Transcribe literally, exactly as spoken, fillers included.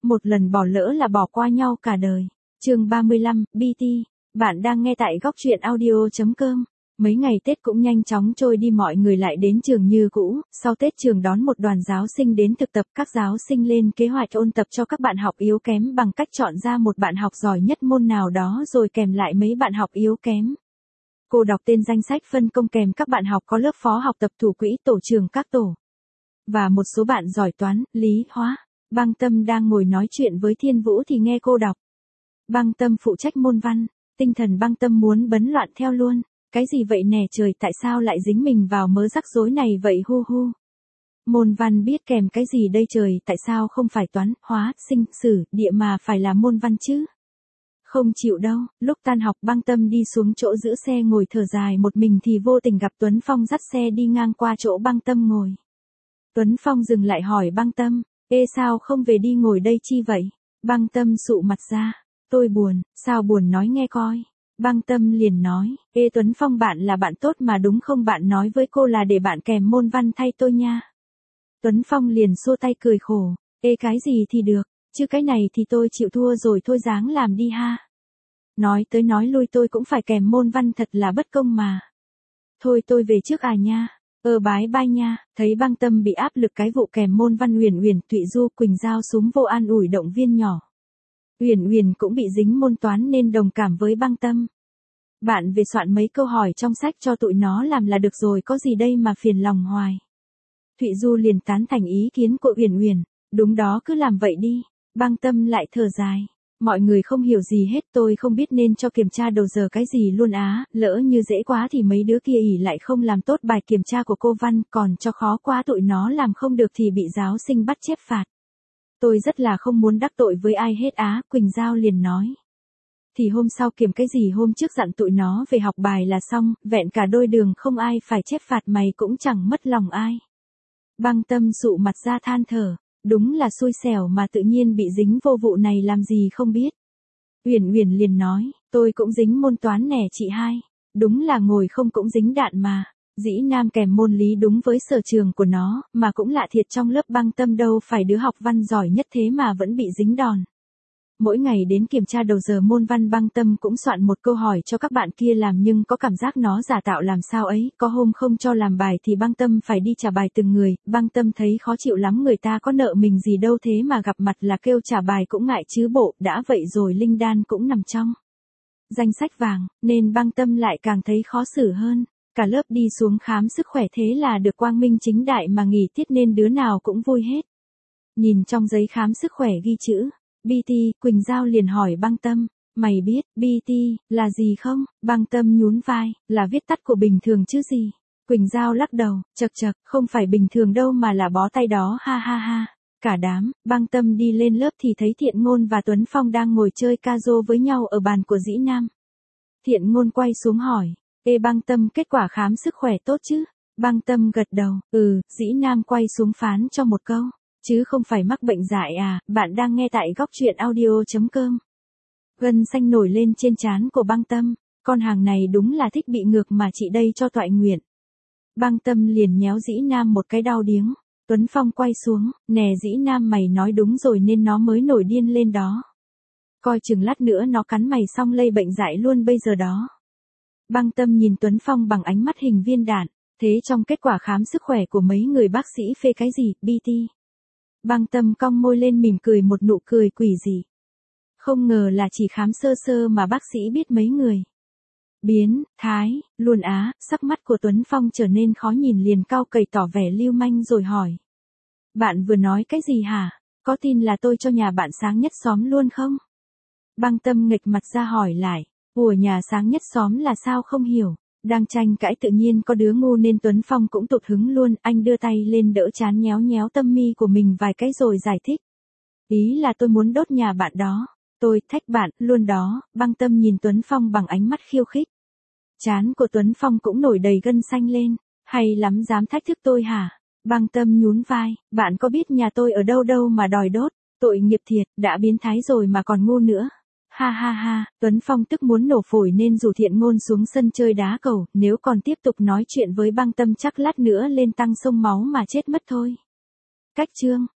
Một lần bỏ lỡ là bỏ qua nhau cả đời. Chương ba mươi lăm, bê tê. Bạn đang nghe tại góc truyện audio chấm com. Mấy ngày Tết cũng nhanh chóng trôi đi, mọi người lại đến trường như cũ. Sau Tết trường đón một đoàn giáo sinh đến thực tập, các giáo sinh lên kế hoạch ôn tập cho các bạn học yếu kém bằng cách chọn ra một bạn học giỏi nhất môn nào đó rồi kèm lại mấy bạn học yếu kém. Cô đọc tên danh sách phân công kèm các bạn học có lớp phó học tập, thủ quỹ tổ trường các tổ. Và một số bạn giỏi toán, lý, hóa. Băng Tâm đang ngồi nói chuyện với Thiên Vũ thì nghe cô đọc. Băng Tâm phụ trách môn văn, tinh thần Băng Tâm muốn bấn loạn theo luôn. Cái gì vậy nè trời, tại sao lại dính mình vào mớ rắc rối này vậy hu hu. Môn văn biết kèm cái gì đây trời, tại sao không phải toán, hóa, sinh, sử, địa mà phải là môn văn chứ? Không chịu đâu. Lúc tan học Băng Tâm đi xuống chỗ giữ xe ngồi thở dài một mình thì vô tình gặp Tuấn Phong dắt xe đi ngang qua chỗ Băng Tâm ngồi. Tuấn Phong dừng lại hỏi Băng Tâm, ê sao không về đi ngồi đây chi vậy? Băng Tâm sụ mặt ra, tôi buồn. Sao buồn nói nghe coi. Băng Tâm liền nói, ê Tuấn Phong, bạn là bạn tốt mà đúng không, bạn nói với cô là để bạn kèm môn văn thay tôi nha. Tuấn Phong liền xua tay cười khổ, ê cái gì thì được, chứ cái này thì tôi chịu thua rồi, thôi dáng làm đi ha. Nói tới nói lui tôi cũng phải kèm môn văn, thật là bất công mà. Thôi tôi về trước à nha. Ờ bái bai nha. Thấy Băng Tâm bị áp lực cái vụ kèm môn văn, Uyển Uyển, Thụy Du, Quỳnh Giao súm vô an ủi động viên nhỏ. Uyển Uyển cũng bị dính môn toán nên đồng cảm với Băng Tâm. Bạn về soạn mấy câu hỏi trong sách cho tụi nó làm là được rồi, có gì đây mà phiền lòng hoài. Thụy Du liền tán thành ý kiến của Uyển Uyển, đúng đó, cứ làm vậy đi. Băng Tâm lại thở dài. Mọi người không hiểu gì hết, tôi không biết nên cho kiểm tra đầu giờ cái gì luôn á, lỡ như dễ quá thì mấy đứa kia ỉ lại không làm tốt bài kiểm tra của cô Văn, còn cho khó quá tụi nó làm không được thì bị giáo sinh bắt chép phạt. Tôi rất là không muốn đắc tội với ai hết á, Quỳnh Giao liền nói. Thì hôm sau kiểm cái gì hôm trước dặn tụi nó về học bài là xong, vẹn cả đôi đường không ai phải chép phạt, mày cũng chẳng mất lòng ai. Băng Tâm sụ mặt ra than thở. Đúng là xui xẻo mà tự nhiên bị dính vô vụ này làm gì không biết. Uyển Uyển liền nói, tôi cũng dính môn toán nè chị hai. Đúng là ngồi không cũng dính đạn mà. Dĩ Nam kèm môn lý đúng với sở trường của nó, mà cũng lạ thiệt, trong lớp Băng Tâm đâu phải đứa học văn giỏi nhất thế mà vẫn bị dính đòn. Mỗi ngày đến kiểm tra đầu giờ môn văn, Băng Tâm cũng soạn một câu hỏi cho các bạn kia làm, nhưng có cảm giác nó giả tạo làm sao ấy, có hôm không cho làm bài thì Băng Tâm phải đi trả bài từng người. Băng Tâm thấy khó chịu lắm, người ta có nợ mình gì đâu, thế mà gặp mặt là kêu trả bài cũng ngại chứ bộ, đã vậy rồi linh đan cũng nằm trong danh sách vàng, nên Băng Tâm lại càng thấy khó xử hơn. Cả lớp đi xuống khám sức khỏe, thế là được quang minh chính đại mà nghỉ tiết nên đứa nào cũng vui hết. Nhìn trong giấy khám sức khỏe ghi chữ bê tê, Quỳnh Giao liền hỏi Băng Tâm, mày biết bê tê là gì không? Băng Tâm nhún vai, là viết tắt của bình thường chứ gì. Quỳnh Giao lắc đầu, chật chật, không phải bình thường đâu mà là bó tay đó, ha ha ha. Cả đám, Băng Tâm đi lên lớp thì thấy Thiện Ngôn và Tuấn Phong đang ngồi chơi ca-rô với nhau ở bàn của Dĩ Nam. Thiện Ngôn quay xuống hỏi, ê Băng Tâm, kết quả khám sức khỏe tốt chứ? Băng Tâm gật đầu, ừ. Dĩ Nam quay xuống phán cho một câu, chứ không phải mắc bệnh dại à. Bạn đang nghe tại góc truyện audio chấm com. Gân xanh nổi lên trên trán của Băng Tâm, con hàng này đúng là thích bị ngược mà chị đây cho toại nguyện. Băng Tâm liền nhéo Dĩ Nam một cái đau điếng. Tuấn Phong quay xuống, nè Dĩ Nam, mày nói đúng rồi nên nó mới nổi điên lên đó. Coi chừng lát nữa nó cắn mày xong lây bệnh dại luôn bây giờ đó. Băng Tâm nhìn Tuấn Phong bằng ánh mắt hình viên đạn, thế trong kết quả khám sức khỏe của mấy người bác sĩ phê cái gì, bê tê? Băng Tâm cong môi lên mỉm cười một nụ cười quỷ dị. Không ngờ là chỉ khám sơ sơ mà bác sĩ biết mấy người. Biến, thái, luôn á. Sắc mắt của Tuấn Phong trở nên khó nhìn, liền cau cày tỏ vẻ lưu manh rồi hỏi. Bạn vừa nói cái gì hả? Có tin là tôi cho nhà bạn sáng nhất xóm luôn không? Băng Tâm nghịch mặt ra hỏi lại. Ủa, nhà sáng nhất xóm là sao không hiểu? Đang tranh cãi tự nhiên có đứa ngu nên Tuấn Phong cũng tụt hứng luôn, anh đưa tay lên đỡ trán nhéo nhéo tâm mi của mình vài cái rồi giải thích. Ý là tôi muốn đốt nhà bạn đó. Tôi thách bạn luôn đó. Băng Tâm nhìn Tuấn Phong bằng ánh mắt khiêu khích. Trán của Tuấn Phong cũng nổi đầy gân xanh lên. Hay lắm, dám thách thức tôi hả? Băng Tâm nhún vai, bạn có biết nhà tôi ở đâu đâu mà đòi đốt, tội nghiệp thiệt, đã biến thái rồi mà còn ngu nữa. Ha ha ha, Tuấn Phong tức muốn nổ phổi nên rủ Thiện Ngôn xuống sân chơi đá cầu, nếu còn tiếp tục nói chuyện với Băng Tâm chắc lát nữa lên tăng sông máu mà chết mất thôi. Cách chương